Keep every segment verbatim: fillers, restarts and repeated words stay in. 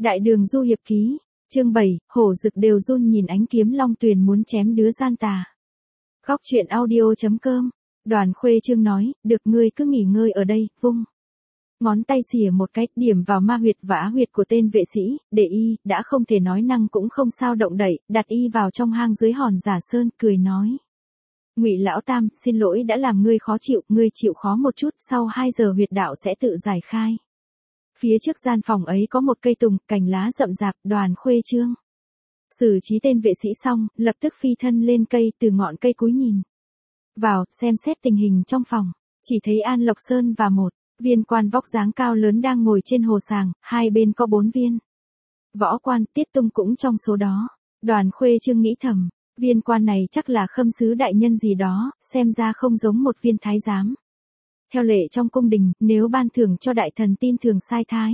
Đại đường du hiệp ký, chương bảy, hổ rực đều run nhìn ánh kiếm long tuyền muốn chém đứa gian tà. Góc truyện audio.com, Đoàn Khuê Trương nói, được ngươi cứ nghỉ ngơi ở đây, vung. Ngón tay xỉa một cái, điểm vào ma huyệt và á huyệt của tên vệ sĩ, để y, đã không thể nói năng cũng không sao động đậy, đặt y vào trong hang dưới hòn giả sơn, cười nói. Ngụy lão tam, xin lỗi đã làm ngươi khó chịu, ngươi chịu khó một chút, sau hai giờ huyệt đạo sẽ tự giải khai. Phía trước gian phòng ấy có một cây tùng, cành lá rậm rạp, Đoàn Khuê Trương xử trí tên vệ sĩ xong, lập tức phi thân lên cây, từ ngọn cây cúi nhìn vào, xem xét tình hình trong phòng, chỉ thấy An Lộc Sơn và một viên quan vóc dáng cao lớn đang ngồi trên hồ sàng, hai bên có bốn viên võ quan, Tiết Tung cũng trong số đó. Đoàn Khuê Trương nghĩ thầm, viên quan này chắc là khâm sứ đại nhân gì đó, xem ra không giống một viên thái giám. Theo lệ trong cung đình, nếu ban thưởng cho đại thần tin thường sai thái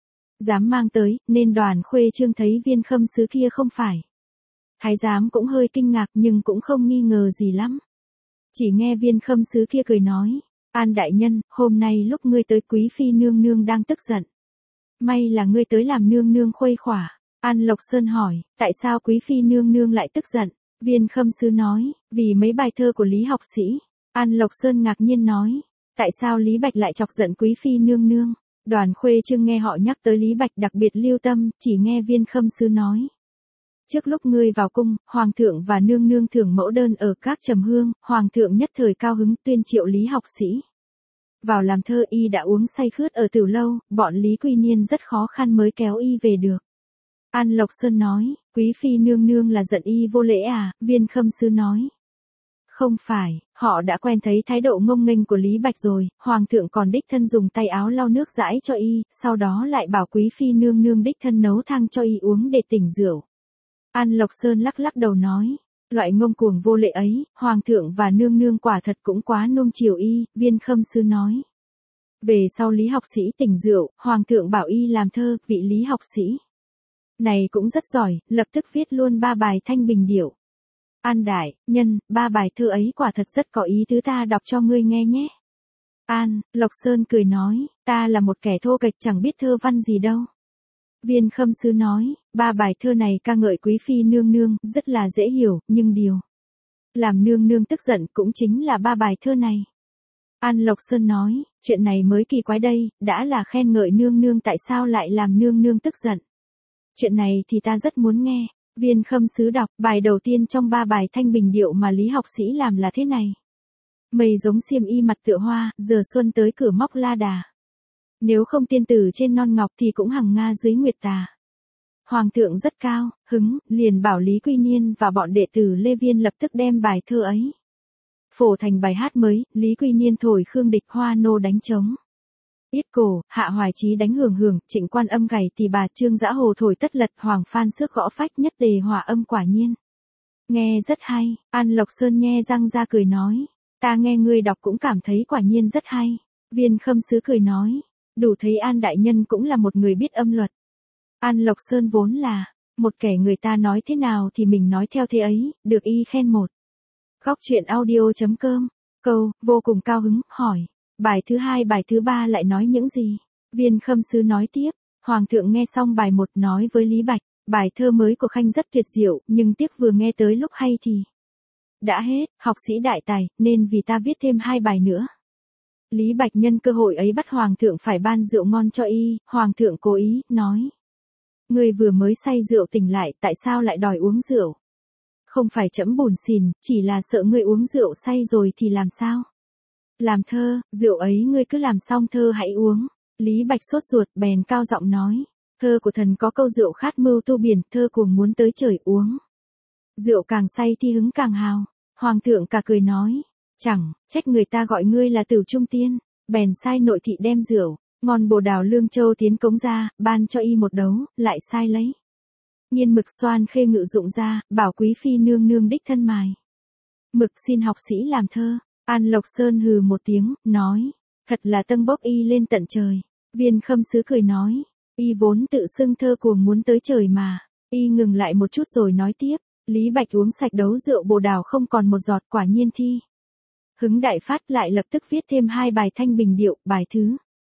dám mang tới, nên Đoàn Khuê Trương thấy viên khâm sứ kia không phải thái giám cũng hơi kinh ngạc nhưng cũng không nghi ngờ gì lắm. Chỉ nghe viên khâm sứ kia cười nói, An đại nhân, hôm nay lúc ngươi tới quý phi nương nương đang tức giận. May là ngươi tới làm nương nương khuây khỏa. An Lộc Sơn hỏi, tại sao quý phi nương nương lại tức giận? Viên khâm sứ nói, vì mấy bài thơ của Lý học sĩ. An Lộc Sơn ngạc nhiên nói, tại sao Lý Bạch lại chọc giận quý phi nương nương? Đoàn Khuê Trương nghe họ nhắc tới Lý Bạch đặc biệt lưu tâm, chỉ nghe viên khâm sứ nói. Trước lúc ngươi vào cung, Hoàng thượng và nương nương thưởng mẫu đơn ở các trầm hương, Hoàng thượng nhất thời cao hứng tuyên triệu Lý học sĩ vào làm thơ, y đã uống say khướt ở Tử Lâu, bọn Lý Quy Niên rất khó khăn mới kéo y về được. An Lộc Sơn nói, quý phi nương nương là giận y vô lễ à? Viên khâm sứ nói. Không phải, họ đã quen thấy thái độ ngông nghênh của Lý Bạch rồi, Hoàng thượng còn đích thân dùng tay áo lau nước dãi cho y, sau đó lại bảo quý phi nương nương đích thân nấu thang cho y uống để tỉnh rượu. An Lộc Sơn lắc lắc đầu nói, loại ngông cuồng vô lệ ấy, Hoàng thượng và nương nương quả thật cũng quá nuông chiều y, viên khâm sứ nói. Về sau Lý học sĩ tỉnh rượu, Hoàng thượng bảo y làm thơ, vị Lý học sĩ này cũng rất giỏi, lập tức viết luôn ba bài thanh bình điệu. An đại nhân, ba bài thơ ấy quả thật rất có ý tứ, ta đọc cho ngươi nghe nhé. An Lộc Sơn cười nói, ta là một kẻ thô kệch chẳng biết thơ văn gì đâu. Viên khâm sứ nói, ba bài thơ này ca ngợi quý phi nương nương, rất là dễ hiểu, nhưng điều làm nương nương tức giận cũng chính là ba bài thơ này. An Lộc Sơn nói, chuyện này mới kỳ quái đây, đã là khen ngợi nương nương tại sao lại làm nương nương tức giận. Chuyện này thì ta rất muốn nghe. Viên khâm sứ đọc, bài đầu tiên trong ba bài thanh bình điệu mà Lý học sĩ làm là thế này. Mây giống xiêm y mặt tựa hoa, giờ xuân tới cửa móc la đà. Nếu không tiên tử trên non ngọc thì cũng hằng nga dưới nguyệt tà. Hoàng thượng rất cao, hứng, liền bảo Lý Quy Niên và bọn đệ tử Lê Viên lập tức đem bài thơ ấy phổ thành bài hát mới. Lý Quy Niên thổi khương địch, hoa nô đánh trống yết cổ, Hạ Hoài Chí đánh hưởng hưởng, Trịnh Quan âm gảy tỳ bà, Trương Dã Hồ thổi tất lật, Hoàng Phan xước gõ phách, nhất tề hòa âm, quả nhiên nghe rất hay. An Lộc Sơn nhe răng ra cười nói, ta nghe ngươi đọc cũng cảm thấy quả nhiên rất hay. Viên khâm sứ cười nói, đủ thấy An đại nhân cũng là một người biết âm luật. An Lộc Sơn vốn là một kẻ người ta nói thế nào thì mình nói theo thế ấy, được y khen một. Góc truyện audio.com, câu, vô cùng cao hứng, hỏi, bài thứ hai bài thứ ba lại nói những gì? Viên khâm sứ nói tiếp, Hoàng thượng nghe xong bài một nói với Lý Bạch, bài thơ mới của Khanh rất tuyệt diệu, nhưng tiếc vừa nghe tới lúc hay thì đã hết, học sĩ đại tài, nên vì ta viết thêm hai bài nữa. Lý Bạch nhân cơ hội ấy bắt Hoàng thượng phải ban rượu ngon cho y, Hoàng thượng cố ý, nói. Ngươi vừa mới say rượu tỉnh lại, tại sao lại đòi uống rượu? Không phải trẫm buồn xỉn, chỉ là sợ ngươi uống rượu say rồi thì làm sao? Làm thơ, rượu ấy ngươi cứ làm xong thơ hãy uống. Lý Bạch sốt ruột, bèn cao giọng nói. Thơ của thần có câu rượu khát mưu tu biển, thơ cuồng muốn tới trời uống. Rượu càng say thì hứng càng hào. Hoàng thượng cả cười nói. Chẳng, trách người ta gọi ngươi là Tửu Trung Tiên. Bèn sai nội thị đem rượu ngon bồ đào lương châu tiến cống ra, ban cho y một đấu, lại sai lấy nhiên mực xoan khê ngự dụng ra, bảo quý phi nương nương đích thân mài mực xin học sĩ làm thơ. An Lộc Sơn hừ một tiếng, nói, thật là tâng bốc y lên tận trời. Viên khâm sứ cười nói, y vốn tự xưng thơ cuồng muốn tới trời mà. Y ngừng lại một chút rồi nói tiếp, Lý Bạch uống sạch đấu rượu bồ đào không còn một giọt, quả nhiên thi hứng đại phát, lại lập tức viết thêm hai bài thanh bình điệu, bài thứ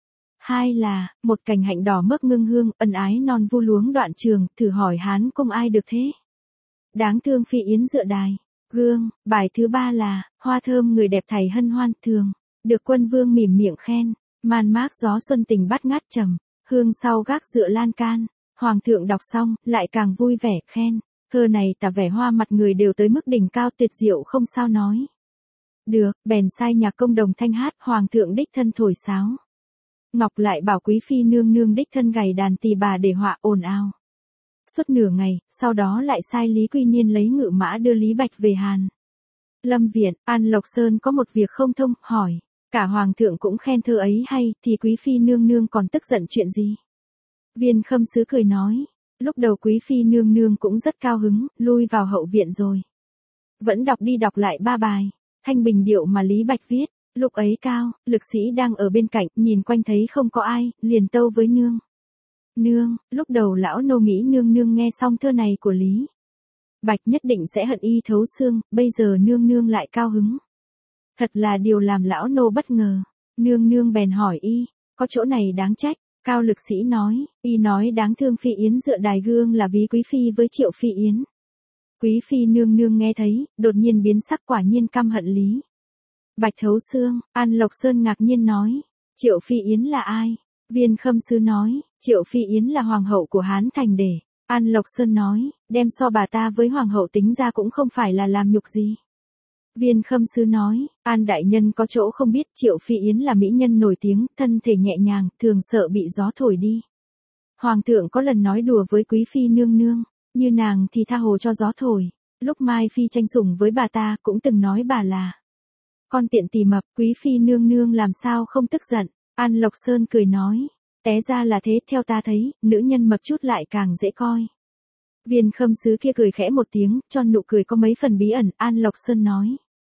Hai là, một cành hạnh đỏ mướp ngưng hương, ân ái non vu luống đoạn trường, thử hỏi Hán công ai được thế. Đáng thương Phi Yến dựa đài, gương. Bài thứ ba là, hoa thơm người đẹp thầy hân hoan, thường, được quân vương mỉm miệng khen, man mác gió xuân tình bát ngát trầm, hương sau gác dựa lan can. Hoàng thượng đọc xong, lại càng vui vẻ, khen, thơ này tả vẻ hoa mặt người đều tới mức đỉnh cao tuyệt diệu không sao nói. Được, bèn sai nhạc công đồng thanh hát, hoàng thượng đích thân thổi sáo. Ngọc lại bảo quý phi nương nương đích thân gảy đàn tỳ bà để họa ồn ào. Suốt nửa ngày, sau đó lại sai Lý Quy Niên lấy ngự mã đưa Lý Bạch về Hàn Lâm viện. An Lộc Sơn có một việc không thông, hỏi, cả hoàng thượng cũng khen thơ ấy hay, thì quý phi nương nương còn tức giận chuyện gì? Viên Khâm Sứ cười nói, lúc đầu quý phi nương nương cũng rất cao hứng, lui vào hậu viện rồi. Vẫn đọc đi đọc lại ba bài, thanh bình điệu mà Lý Bạch viết. Lúc ấy Cao, Lực Sĩ đang ở bên cạnh, nhìn quanh thấy không có ai, liền tâu với nương. Nương, lúc đầu lão nô nghĩ nương nương nghe xong thơ này của Lý Bạch nhất định sẽ hận y thấu xương, bây giờ nương nương lại cao hứng. Thật là điều làm lão nô bất ngờ. Nương nương bèn hỏi y, có chỗ này đáng trách. Cao Lực Sĩ nói, y nói đáng thương Phi Yến dựa đài gương là ví quý phi với Triệu Phi Yến. Quý phi nương nương nghe thấy, đột nhiên biến sắc, quả nhiên căm hận Lý Bạch thấu xương. An Lộc Sơn ngạc nhiên nói, Triệu Phi Yến là ai? Viên Khâm Sứ nói, Triệu Phi Yến là hoàng hậu của Hán Thành để. An Lộc Sơn nói, đem so bà ta với hoàng hậu tính ra cũng không phải là làm nhục gì. Viên Khâm Sứ nói, An đại nhân có chỗ không biết, Triệu Phi Yến là mỹ nhân nổi tiếng, thân thể nhẹ nhàng, thường sợ bị gió thổi đi. Hoàng thượng có lần nói đùa với quý phi nương nương, như nàng thì tha hồ cho gió thổi. Lúc Mai Phi tranh sủng với bà ta cũng từng nói bà là con tiện tỳ mập, quý phi nương nương làm sao không tức giận. An Lộc Sơn cười nói, té ra là thế, theo ta thấy, nữ nhân mập chút lại càng dễ coi. Viên Khâm Sứ kia cười khẽ một tiếng, cho nụ cười có mấy phần bí ẩn. An Lộc Sơn nói,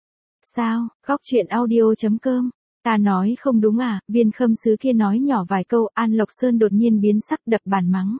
sao, góc chuyện audio chấm com, ta nói không đúng à? Viên Khâm Sứ kia nói nhỏ vài câu, An Lộc Sơn đột nhiên biến sắc, đập bàn mắng.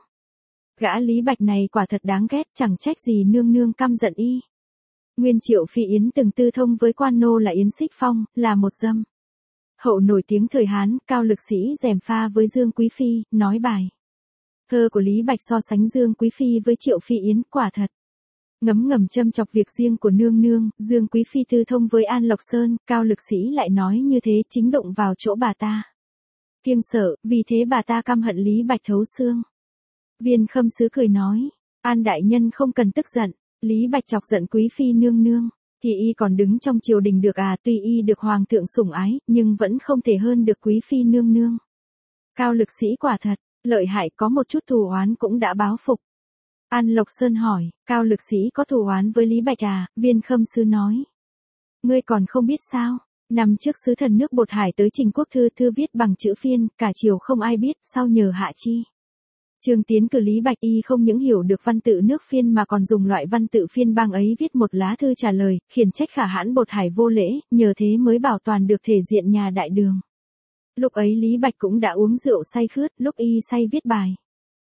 Gã Lý Bạch này quả thật đáng ghét, chẳng trách gì nương nương căm giận y. Nguyên Triệu Phi Yến từng tư thông với quan nô là Yến Xích Phong, là một dâm hậu nổi tiếng thời Hán. Cao Lực Sĩ gièm pha với Dương Quý Phi, nói bài thơ của Lý Bạch so sánh Dương Quý Phi với Triệu Phi Yến, quả thật ngấm ngầm châm chọc việc riêng của nương nương. Dương Quý Phi tư thông với An Lộc Sơn, Cao Lực Sĩ lại nói như thế chính đụng vào chỗ bà ta kiêng sợ, vì thế bà ta căm hận Lý Bạch thấu xương. Viên Khâm Sứ cười nói, An đại nhân không cần tức giận, Lý Bạch chọc giận quý phi nương nương, thì y còn đứng trong triều đình được à? Tuy y được hoàng thượng sủng ái, nhưng vẫn không thể hơn được quý phi nương nương. Cao Lực Sĩ quả thật lợi hại, có một chút thù oán cũng đã báo phục. An Lộc Sơn hỏi, Cao Lực Sĩ có thù oán với Lý Bạch à? Viên Khâm Sứ nói, ngươi còn không biết sao? Năm trước sứ thần nước Bột Hải tới trình quốc thư, thư viết bằng chữ Phiên, cả triều không ai biết, sao nhờ hạ chi. Trương tiến cử Lý Bạch, y không những hiểu được văn tự nước Phiên mà còn dùng loại văn tự phiên bang ấy viết một lá thư trả lời, khiển trách khả hãn Bột Hải vô lễ, nhờ thế mới bảo toàn được thể diện nhà đại đường. Lúc ấy Lý Bạch cũng đã uống rượu say khướt, lúc y say viết bài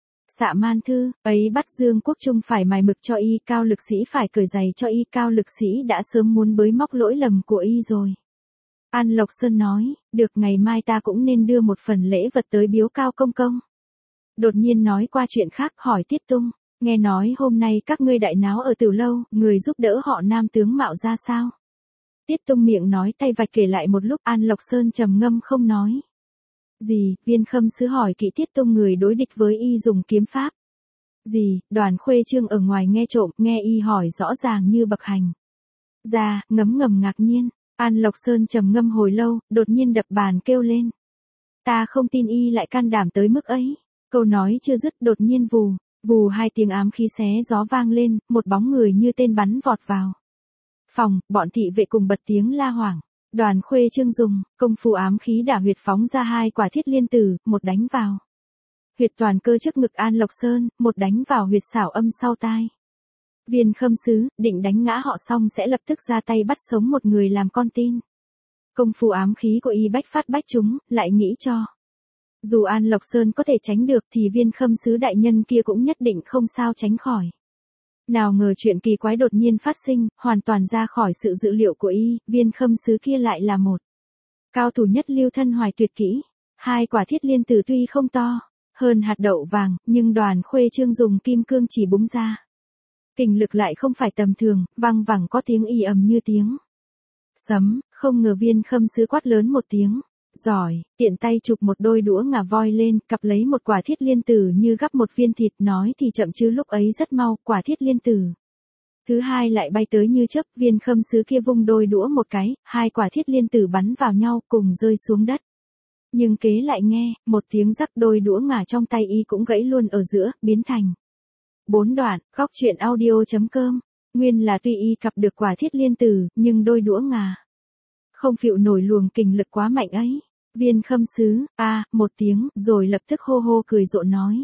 Dạ Man Thư, ấy bắt Dương Quốc Trung phải mài mực cho y, Cao Lực Sĩ phải cởi giày cho y. Cao Lực Sĩ đã sớm muốn bới móc lỗi lầm của y rồi. An Lộc Sơn nói, được, ngày mai ta cũng nên đưa một phần lễ vật tới biếu Cao công công. Đột nhiên nói qua chuyện khác, hỏi Tiết Tung, nghe nói hôm nay các ngươi đại náo ở Tử Lâu, người giúp đỡ họ Nam tướng mạo ra sao? Tiết Tung miệng nói tay vạch kể lại một lúc. An Lộc Sơn trầm ngâm không nói gì. Viên Khâm Sứ hỏi kỹ Tiết Tung người đối địch với y dùng kiếm pháp gì. Đoàn Khuê Trương ở ngoài nghe trộm, nghe y hỏi rõ ràng như bậc hành ra, ngấm ngầm ngạc nhiên. An Lộc Sơn trầm ngâm hồi lâu, đột nhiên đập bàn kêu lên, ta không tin y lại can đảm tới mức ấy. Câu nói chưa dứt, đột nhiên vù, vù hai tiếng ám khí xé gió vang lên, một bóng người như tên bắn vọt vào phòng, bọn thị vệ cùng bật tiếng la hoảng. Đoàn Khuê Trương dùng công phu ám khí đả huyệt, phóng ra hai quả thiết liên tử, một đánh vào huyệt toàn cơ trước ngực An Lộc Sơn, một đánh vào huyệt xảo âm sau tai. Viên Khâm Sứ định đánh ngã họ xong sẽ lập tức ra tay bắt sống một người làm con tin. Công phu ám khí của y bách phát bách trúng, lại nghĩ cho dù An Lộc Sơn có thể tránh được thì Viên Khâm Sứ đại nhân kia cũng nhất định không sao tránh khỏi. Nào ngờ chuyện kỳ quái đột nhiên phát sinh, hoàn toàn ra khỏi sự dự liệu của y. Viên Khâm Sứ kia lại là một cao thủ nhất lưu, thân hoài tuyệt kỹ, Hai quả thiết liên tử tuy không to hơn hạt đậu vàng, nhưng Đoàn Khuê Trương dùng kim cương chỉ búng ra. Kình lực lại không phải tầm thường, vang vẳng có tiếng ì ầm như tiếng sấm, không ngờ Viên Khâm Sứ quát lớn một tiếng. Giỏi, tiện tay chụp một đôi đũa ngà voi lên, cặp lấy một quả thiết liên tử như gắp một viên thịt, nói thì chậm chứ lúc ấy rất mau, quả thiết liên tử thứ hai lại bay tới như chớp, Viên Khâm Sứ kia vung đôi đũa một cái, hai quả thiết liên tử bắn vào nhau cùng rơi xuống đất. Nhưng kế lại nghe, một tiếng rắc, đôi đũa ngà trong tay y cũng gãy luôn ở giữa, biến thành bốn đoạn. Góc truyện audio chấm com. Nguyên là tuy y cặp được quả thiết liên tử, nhưng đôi đũa ngà không phịu nổi luồng kình lực quá mạnh ấy. Viên Khâm Sứ, a, à, một tiếng, rồi lập tức hô hô cười rộ nói.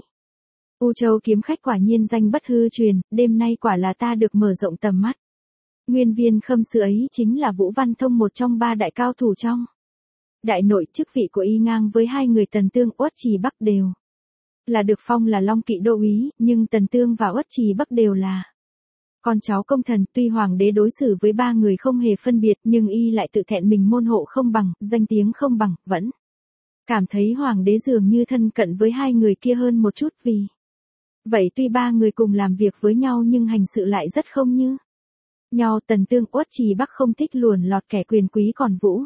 U Châu kiếm khách quả nhiên danh bất hư truyền, đêm nay quả là ta được mở rộng tầm mắt. Nguyên Viên Khâm Sứ ấy chính là Vũ Văn Thông, một trong ba đại cao thủ trong đại nội, chức vị của y ngang với hai người Tần Tương, Uất Trì Bắc đều là được phong là Long Kỵ đô úy, nhưng Tần Tương và Uất Trì Bắc đều là con cháu công thần. Tuy hoàng đế đối xử với ba người không hề phân biệt, nhưng y lại tự thẹn mình môn hộ không bằng, danh tiếng không bằng, vẫn cảm thấy hoàng đế dường như thân cận với hai người kia hơn một chút. Vì vậy tuy ba người cùng làm việc với nhau nhưng hành sự lại rất không như nhau. Tần Tương, Uất Trì Bắc không thích luồn lọt kẻ quyền quý, còn Vũ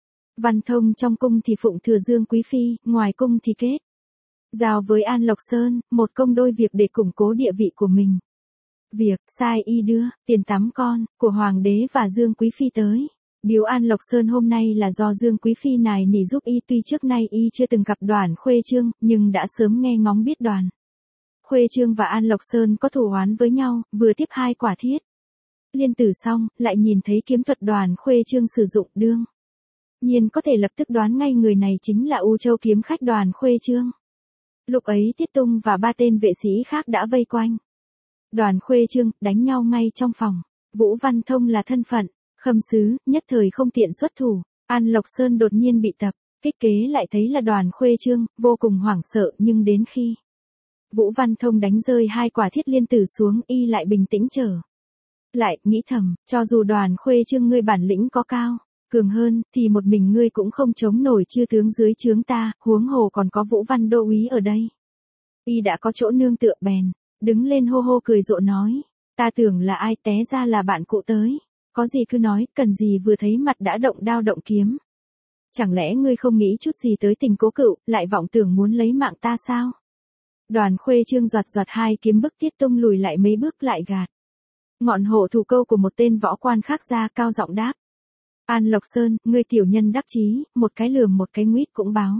Văn Thông trong cung thì phụng thừa Dương quý phi, ngoài cung thì kết giao với An Lộc Sơn, một công đôi việc để củng cố địa vị của mình. Việc sai y đưa tiền tắm con của hoàng đế và Dương quý phi tới biếu An Lộc Sơn hôm nay là do Dương quý phi nài nỉ giúp y. Tuy trước nay y chưa từng gặp Đoàn Khuê Trương, nhưng đã sớm nghe ngóng biết Đoàn Khuê Trương và An Lộc Sơn có thù oán với nhau. Vừa tiếp hai quả thiết liên tử xong, lại nhìn thấy kiếm thuật Đoàn Khuê Trương sử dụng, đương nhiên có thể lập tức đoán ngay người này chính là U Châu kiếm khách Đoàn Khuê Trương. Lúc ấy Tiết Tung và ba tên vệ sĩ khác đã vây quanh Đoàn Khuê Trương, đánh nhau ngay trong phòng. Vũ Văn Thông là thân phận Khâm Sứ, nhất thời không tiện xuất thủ. An Lộc Sơn đột nhiên bị tập kích, kế lại thấy là Đoàn Khuê Trương, vô cùng hoảng sợ. Nhưng đến khi Vũ Văn Thông đánh rơi hai quả thiết liên tử xuống, y lại bình tĩnh trở lại, nghĩ thầm, cho dù Đoàn Khuê Trương ngươi bản lĩnh có cao cường hơn, thì một mình ngươi cũng không chống nổi chư tướng dưới trướng ta, huống hồ còn có Vũ Văn đô úy ở đây. Y đã có chỗ nương tựa, bèn đứng lên hô hô cười rộ nói, ta tưởng là ai, té ra là bạn cụ tới. Có gì cứ nói, cần gì vừa thấy mặt đã động đao động kiếm. Chẳng lẽ ngươi không nghĩ chút gì tới tình cố cựu, lại vọng tưởng muốn lấy mạng ta sao? Đoàn Khuê Trương giọt giọt hai kiếm bức Tiết Tung lùi lại mấy bước, lại gạt ngọn hộ thủ câu của một tên võ quan khác ra, cao giọng đáp. An Lộc Sơn, ngươi tiểu nhân đắc chí, một cái lườm một cái nguyết cũng báo.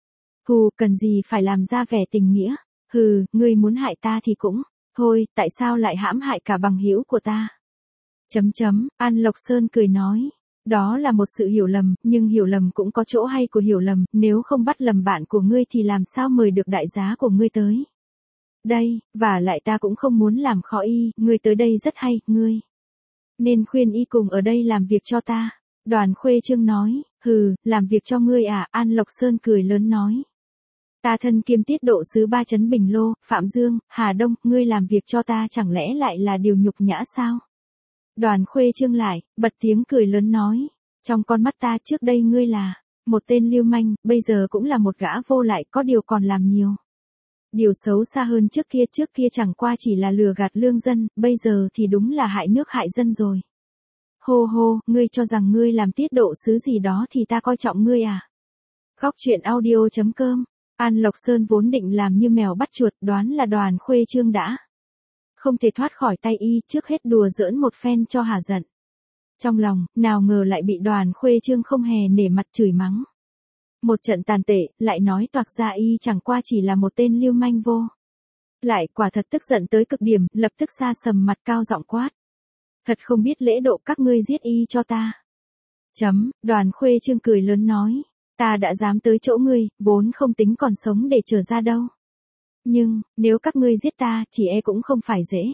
Hù, cần gì phải làm ra vẻ tình nghĩa. Hừ, ngươi muốn hại ta thì cũng thôi, tại sao lại hãm hại cả bằng hữu của ta? Chấm chấm, An Lộc Sơn cười nói. Đó là một sự hiểu lầm, nhưng hiểu lầm cũng có chỗ hay của hiểu lầm, nếu không bắt lầm bạn của ngươi thì làm sao mời được đại giá của ngươi tới đây, và lại ta cũng không muốn làm khó y, ngươi tới đây rất hay, ngươi nên khuyên y cùng ở đây làm việc cho ta. Đoàn Khuê Trương nói, hừ, làm việc cho ngươi à? An Lộc Sơn cười lớn nói. Ta thân kiêm tiết độ sứ ba chấn Bình Lô, Phạm Dương, Hà Đông, ngươi làm việc cho ta chẳng lẽ lại là điều nhục nhã sao? Đoàn Khuê Trương lại, bật tiếng cười lớn nói, trong con mắt ta trước đây ngươi là một tên lưu manh, bây giờ cũng là một gã vô lại, có điều còn làm nhiều điều xấu xa hơn trước kia. Trước kia chẳng qua chỉ là lừa gạt lương dân, bây giờ thì đúng là hại nước hại dân rồi. Hô hô, ngươi cho rằng ngươi làm tiết độ sứ gì đó thì ta coi trọng ngươi à? Góc truyện audio chấm com. An Lộc Sơn vốn định làm như mèo bắt chuột, đoán là Đoàn Khuê Trương đã không thể thoát khỏi tay y, trước hết đùa giỡn một phen cho hả giận trong lòng, nào ngờ lại bị Đoàn Khuê Trương không hề nể mặt chửi mắng một trận tàn tệ, lại nói toạc ra y chẳng qua chỉ là một tên lưu manh vô lại. Quả thật tức giận tới cực điểm, lập tức sa sầm mặt, cao giọng quát. Thật không biết lễ độ, các ngươi giết y cho ta. Chấm, Đoàn Khuê Trương cười lớn nói. Ta đã dám tới chỗ ngươi, vốn không tính còn sống để trở ra đâu. Nhưng, nếu các ngươi giết ta, chỉ e cũng không phải dễ.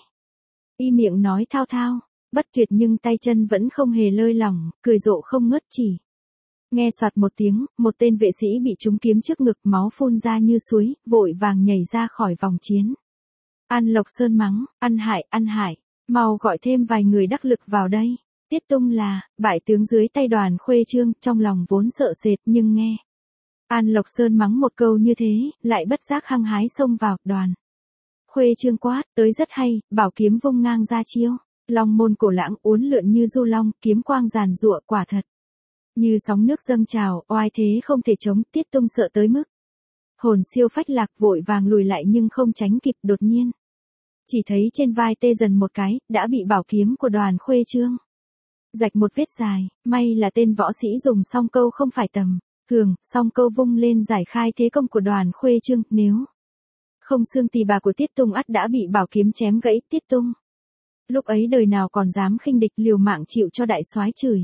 Y miệng nói thao thao, bất tuyệt nhưng tay chân vẫn không hề lơi lỏng, cười rộ không ngớt. Chỉ nghe soạt một tiếng, một tên vệ sĩ bị trúng kiếm trước ngực, máu phun ra như suối, vội vàng nhảy ra khỏi vòng chiến. An Lộc Sơn mắng, ăn hại, ăn hại, mau gọi thêm vài người đắc lực vào đây. Tiết Tung là bại tướng dưới tay Đoàn Khuê Trương, trong lòng vốn sợ sệt, nhưng nghe An Lộc Sơn mắng một câu như thế, lại bất giác hăng hái xông vào, Đoàn Khuê Trương quát, tới rất hay, bảo kiếm vung ngang ra chiêu. Long môn cổ lãng uốn lượn như du long, kiếm quang giàn giụa quả thật. Như sóng nước dâng trào, oai thế không thể chống, Tiết Tung sợ tới mức. Hồn siêu phách lạc vội vàng lùi lại nhưng không tránh kịp, đột nhiên. Chỉ thấy trên vai tê dần một cái, đã bị bảo kiếm của Đoàn Khuê Trương rạch một vết dài, may là tên võ sĩ dùng song câu không phải tầm thường, song câu vung lên giải khai thế công của Đoàn Khuê Trương, nếu không xương tỳ bà của Tiết Tung ắt đã bị bảo kiếm chém gãy. Tiết Tung lúc ấy đời nào còn dám khinh địch, liều mạng chịu cho đại soái chửi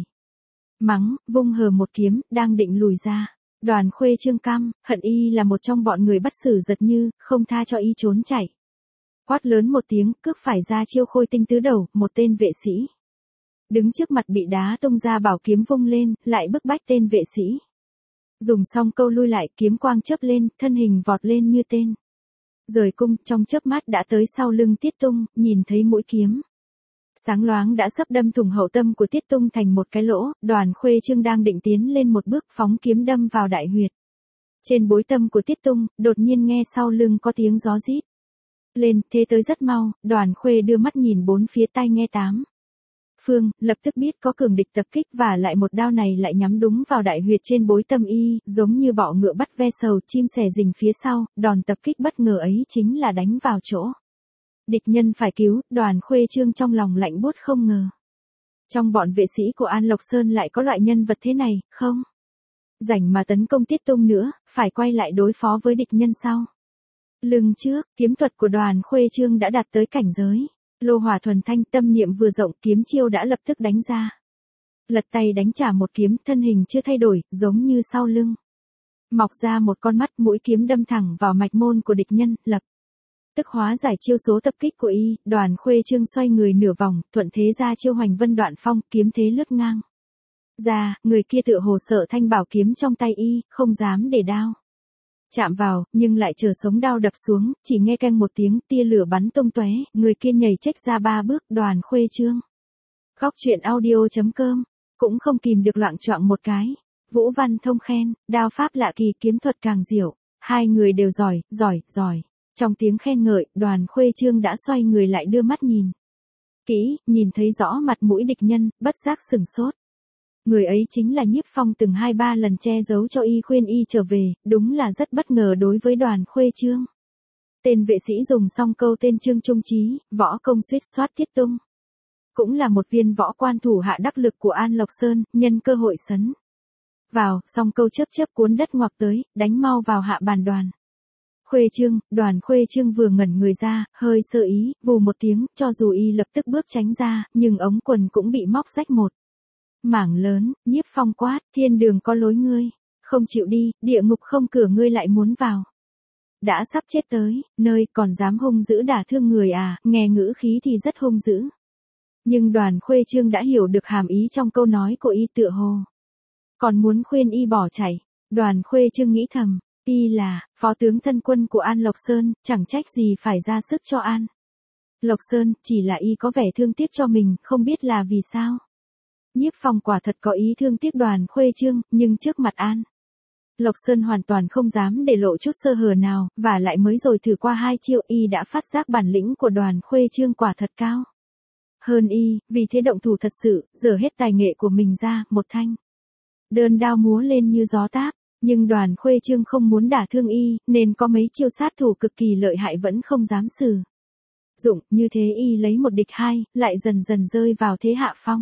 mắng, vung hờ một kiếm, đang định lùi ra. Đoàn Khuê Trương căm hận y là một trong bọn người bắt xử giật như, không tha cho y trốn chạy. Quát lớn một tiếng, cước phải ra chiêu khôi tinh tứ đầu, một tên vệ sĩ đứng trước mặt bị đá tung ra, bảo kiếm vung lên, lại bức bách tên vệ sĩ. Dùng xong câu lui lại, kiếm quang chớp lên, thân hình vọt lên như tên rời cung, trong chớp mắt đã tới sau lưng Tiết Tung, nhìn thấy mũi kiếm sáng loáng đã sắp đâm thủng hậu tâm của Tiết Tung thành một cái lỗ. Đoàn Khuê Trương đang định tiến lên một bước, phóng kiếm đâm vào đại huyệt trên bối tâm của Tiết Tung, đột nhiên nghe sau lưng có tiếng gió rít lên, thế tới rất mau. Đoàn Khuê đưa mắt nhìn bốn phía, tai nghe tám phương, lập tức biết có cường địch tập kích, và lại một đao này lại nhắm đúng vào đại huyệt trên bối tâm y, giống như bọ ngựa bắt ve sầu, chim sẻ rình phía sau. Đòn tập kích bất ngờ ấy chính là đánh vào chỗ địch nhân phải cứu. Đoàn Khuê Trương trong lòng lạnh buốt, không ngờ trong bọn vệ sĩ của An Lộc Sơn lại có loại nhân vật thế này, không rảnh mà tấn công Tiết Tung nữa, phải quay lại đối phó với địch nhân sau lưng trước. Kiếm thuật của Đoàn Khuê Trương đã đạt tới cảnh giới lô hỏa thuần thanh, tâm niệm vừa rộng, kiếm chiêu đã lập tức đánh ra. Lật tay đánh trả một kiếm, thân hình chưa thay đổi, giống như sau lưng mọc ra một con mắt, mũi kiếm đâm thẳng vào mạch môn của địch nhân, lập tức hóa giải chiêu số tập kích của y. Đoàn Khuê Trương xoay người nửa vòng, thuận thế ra chiêu Hoành Vân Đoạn Phong, kiếm thế lướt ngang ra, người kia tựa hồ sợ thanh bảo kiếm trong tay y, không dám để đao chạm vào, nhưng lại chờ sống đao đập xuống, chỉ nghe keng một tiếng, tia lửa bắn tung tóe, người kia nhảy chếch ra ba bước. Đoàn Khuê Trương Góc truyện audio chấm com cũng không kìm được loạng choạng một cái. Vũ Văn Thông khen, đao pháp lạ kỳ, kiếm thuật càng diệu, hai người đều giỏi, giỏi, giỏi. Trong tiếng khen ngợi, Đoàn Khuê Trương đã xoay người lại đưa mắt nhìn kỹ, nhìn thấy rõ mặt mũi địch nhân, bất giác sửng sốt. Người ấy chính là Nhiếp Phong từng hai ba lần che giấu cho y, khuyên y trở về, đúng là rất bất ngờ đối với Đoàn Khuê Trương. Tên vệ sĩ dùng xong câu tên Trương Trung Chí, võ công suýt soát Tiết Tung. Cũng là một viên võ quan thủ hạ đắc lực của An Lộc Sơn, nhân cơ hội sấn vào, song câu chớp chớp cuốn đất ngoặc tới, đánh mau vào hạ bàn Đoàn Khuê Trương. Đoàn Khuê Trương vừa ngẩn người ra, hơi sơ ý, vù một tiếng, cho dù y lập tức bước tránh ra, nhưng ống quần cũng bị móc rách một mảng lớn. Nhiếp Phong quát, thiên đường có lối ngươi không chịu đi, địa ngục không cửa ngươi lại muốn vào. Đã sắp chết tới nơi, còn dám hung dữ đả thương người à? Nghe ngữ khí thì rất hung dữ, nhưng Đoàn Khuê Trương đã hiểu được hàm ý trong câu nói của y, tựa hồ còn muốn khuyên y bỏ chạy. Đoàn Khuê Trương nghĩ thầm, y là phó tướng thân quân của An Lộc Sơn, chẳng trách gì phải ra sức cho An Lộc Sơn, chỉ là y có vẻ thương tiếc cho mình, không biết là vì sao. Nhiếp Phong quả thật có ý thương tiếc Đoàn Khuê Trương, nhưng trước mặt An Lộc Sơn hoàn toàn không dám để lộ chút sơ hở nào, và lại mới rồi thử qua hai chiêu, y đã phát giác bản lĩnh của Đoàn Khuê Trương quả thật cao hơn y, vì thế động thủ thật sự, giở hết tài nghệ của mình ra, một thanh đơn đao múa lên như gió táp. Nhưng Đoàn Khuê Trương không muốn đả thương y, nên có mấy chiêu sát thủ cực kỳ lợi hại vẫn không dám sử dụng, như thế y lấy một địch hai, lại dần dần rơi vào thế hạ phong.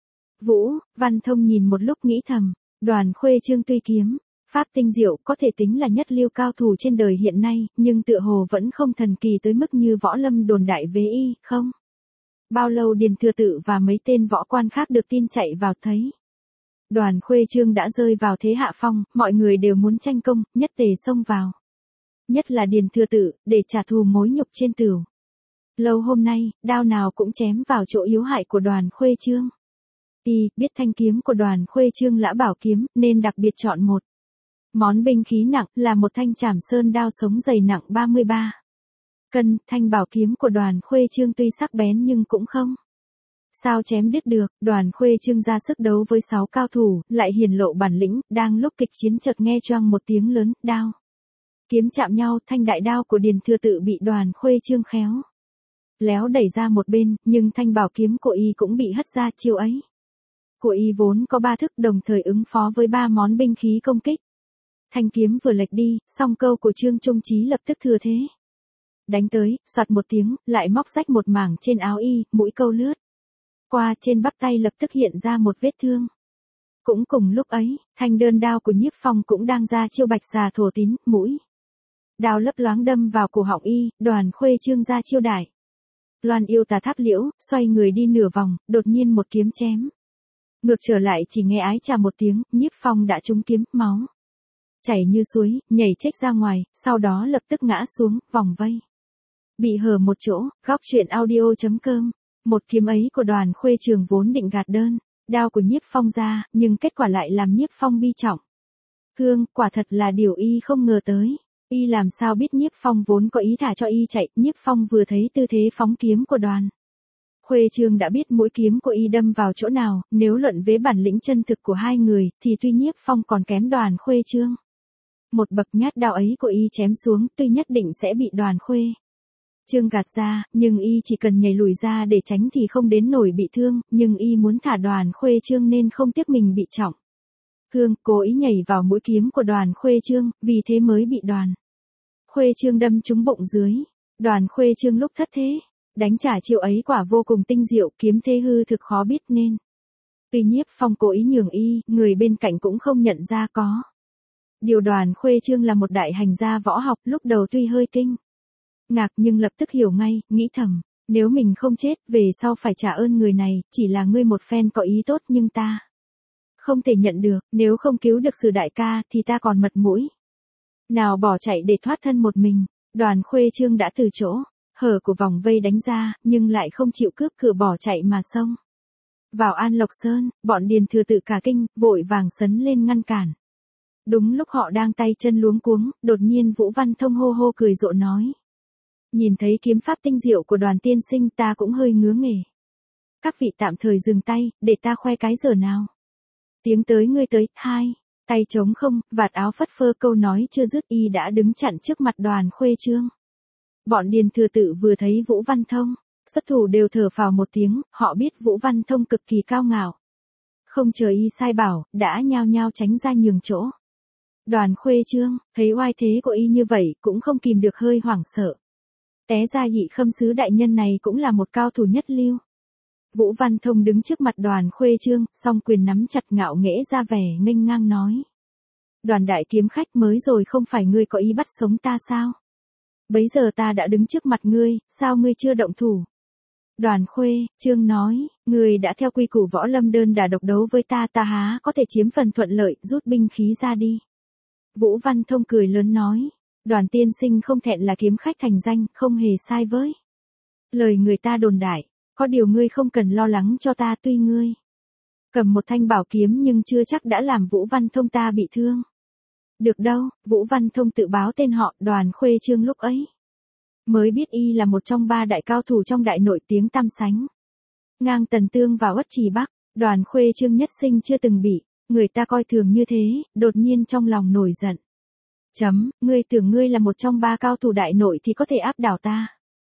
Vũ Văn Thông nhìn một lúc nghĩ thầm, Đoàn Khuê Trương tuy kiếm pháp tinh diệu, có thể tính là nhất lưu cao thủ trên đời hiện nay, nhưng tựa hồ vẫn không thần kỳ tới mức như võ lâm đồn đại về y. Không bao lâu Điền Thừa Tự và mấy tên võ quan khác được tin chạy vào, thấy Đoàn Khuê Trương đã rơi vào thế hạ phong, mọi người đều muốn tranh công, nhất tề xông vào. Nhất là Điền Thừa Tự, để trả thù mối nhục trên tửu lâu hôm nay, đao nào cũng chém vào chỗ yếu hại của Đoàn Khuê Trương. Y biết thanh kiếm của Đoàn Khuê Trương là bảo kiếm, nên đặc biệt chọn một món binh khí nặng, là một thanh Trảm Sơn đao sống dày nặng ba mươi ba cân. Thanh bảo kiếm của Đoàn Khuê Trương tuy sắc bén nhưng cũng không sao chém đứt được, Đoàn Khuê Trương ra sức đấu với sáu cao thủ, lại hiển lộ bản lĩnh, đang lúc kịch chiến chợt nghe choang một tiếng lớn, đao. Kiếm chạm nhau, thanh đại đao của Điền Thừa Tự bị Đoàn Khuê Trương khéo léo đẩy ra một bên, nhưng thanh bảo kiếm của y cũng bị hất ra chiêu ấy. Của y vốn có ba thức đồng thời ứng phó với ba món binh khí công kích. Thanh kiếm vừa lệch đi, song câu của Trương Trung Chí lập tức thừa thế. Đánh tới, soạt một tiếng, lại móc rách một mảng trên áo y, mũi câu lướt qua, trên bắp tay lập tức hiện ra một vết thương. Cũng cùng lúc ấy, thanh đơn đao của Nhiếp Phong cũng đang ra chiêu bạch xà thổ tín, mũi đao lấp loáng đâm vào cổ họng y, Đoàn Khuê Trương ra chiêu đại Loan Yêu Tà Tháp Liễu, xoay người đi nửa vòng, đột nhiên một kiếm chém ngược trở lại, chỉ nghe ái chà một tiếng, Nhiếp Phong đã trúng kiếm, máu chảy như suối, nhảy chếch ra ngoài, sau đó lập tức ngã xuống, vòng vây bị hở một chỗ. Góc truyện audio chấm com. Một kiếm ấy của Đoàn Khuê Trương vốn định gạt đơn đao của Nhiếp Phong ra, nhưng kết quả lại làm Nhiếp Phong bi trọng thương, quả thật là điều y không ngờ tới. Y làm sao biết Nhiếp Phong vốn có ý thả cho y chạy, Nhiếp Phong vừa thấy tư thế phóng kiếm của Đoàn Khuê Trương đã biết mũi kiếm của y đâm vào chỗ nào, nếu luận với bản lĩnh chân thực của hai người, thì tuy Nhiếp Phong còn kém Đoàn Khuê Trương một bậc, nhát đao ấy của y chém xuống, tuy nhất định sẽ bị Đoàn Khuê Trương gạt ra, nhưng y chỉ cần nhảy lùi ra để tránh thì không đến nổi bị thương, nhưng y muốn thả Đoàn Khuê Trương nên không tiếc mình bị trọng thương, cố ý nhảy vào mũi kiếm của Đoàn Khuê Trương, vì thế mới bị Đoàn Khuê Trương đâm trúng bụng dưới. Đoàn Khuê Trương lúc thất thế, đánh trả chiêu ấy quả vô cùng tinh diệu, kiếm thế hư thực khó biết nên. Tuy Nhiếp Phong cố ý nhường y, người bên cạnh cũng không nhận ra có. Điều Đoàn Khuê Trương là một đại hành gia võ học, lúc đầu tuy hơi kinh ngạc nhưng lập tức hiểu ngay, nghĩ thầm, nếu mình không chết, về sau phải trả ơn người này, chỉ là ngươi một phen có ý tốt nhưng ta không thể nhận được, nếu không cứu được Sử đại ca thì ta còn mặt mũi nào bỏ chạy để thoát thân một mình. Đoàn Khuê Trương đã từ chỗ hở của vòng vây đánh ra, nhưng lại không chịu cướp cửa bỏ chạy mà xông vào An Lộc Sơn. Bọn Điền Thừa Tự cả kinh, vội vàng sấn lên ngăn cản. Đúng lúc họ đang tay chân luống cuống, đột nhiên Vũ Văn Thông hô hô cười rộ nói: nhìn thấy kiếm pháp tinh diệu của Đoàn tiên sinh ta cũng hơi ngứa nghề. Các vị tạm thời dừng tay, để ta khoe cái giờ nào. Tiếng tới ngươi tới, hai, tay trống không, vạt áo phất phơ, câu nói chưa dứt y đã đứng chặn trước mặt Đoàn Khuê Trương. Bọn Điền Thừa Tự vừa thấy Vũ Văn Thông xuất thủ đều thở phào một tiếng, họ biết Vũ Văn Thông cực kỳ cao ngạo. Không chờ y sai bảo, đã nhao nhao tránh ra nhường chỗ. Đoàn Khuê Trương, thấy oai thế của y như vậy, cũng không kìm được hơi hoảng sợ. Té ra Nhị Khâm Sứ đại nhân này cũng là một cao thủ nhất lưu. Vũ Văn Thông đứng trước mặt Đoàn Khuê Trương, song quyền nắm chặt ngạo nghễ ra vẻ nghênh ngang nói: Đoàn đại kiếm khách, mới rồi không phải ngươi có ý bắt sống ta sao? Bấy giờ ta đã đứng trước mặt ngươi, sao ngươi chưa động thủ? Đoàn Khuê Trương nói: ngươi đã theo quy củ võ lâm đơn đả độc đấu với ta, ta há có thể chiếm phần thuận lợi, rút binh khí ra đi. Vũ Văn Thông cười lớn nói: Đoàn tiên sinh không thẹn là kiếm khách thành danh, không hề sai với lời người ta đồn đại. Có điều ngươi không cần lo lắng cho ta, tuy ngươi cầm một thanh bảo kiếm nhưng chưa chắc đã làm Vũ Văn Thông ta bị thương. Được đâu, Vũ Văn Thông tự báo tên họ. Đoàn Khuê Trương lúc ấy mới biết y là một trong ba đại cao thủ trong đại nội tiếng tăm sánh ngang Tần Tương và Uất Trì Bắc. Đoàn Khuê Trương nhất sinh chưa từng bị người ta coi thường như thế, đột nhiên trong lòng nổi giận. Chấm, ngươi tưởng ngươi là một trong ba cao thủ đại nội thì có thể áp đảo ta?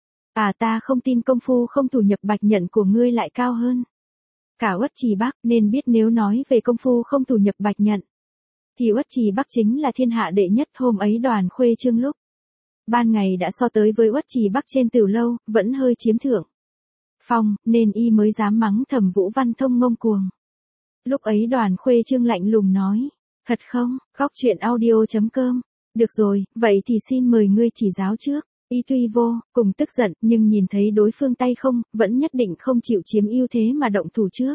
À, ta không tin công phu không thủ nhập bạch nhận của ngươi lại cao hơn cả Uất Trì Bắc, nên biết nếu nói về công phu không thủ nhập bạch nhận thì Uất Trì Bắc chính là thiên hạ đệ nhất. Hôm ấy Đoàn Khuê Trương lúc ban ngày đã so tới với Uất Trì Bắc trên Tử Lâu, vẫn hơi chiếm thượng phong, nên y mới dám mắng thầm Vũ Văn Thông ngông cuồng. Lúc ấy Đoàn Khuê Trương lạnh lùng nói: thật không? Góc truyện audio chấm com. Được rồi, vậy thì xin mời ngươi chỉ giáo trước. Y tuy vô cùng tức giận, nhưng nhìn thấy đối phương tay không, vẫn nhất định không chịu chiếm ưu thế mà động thủ trước.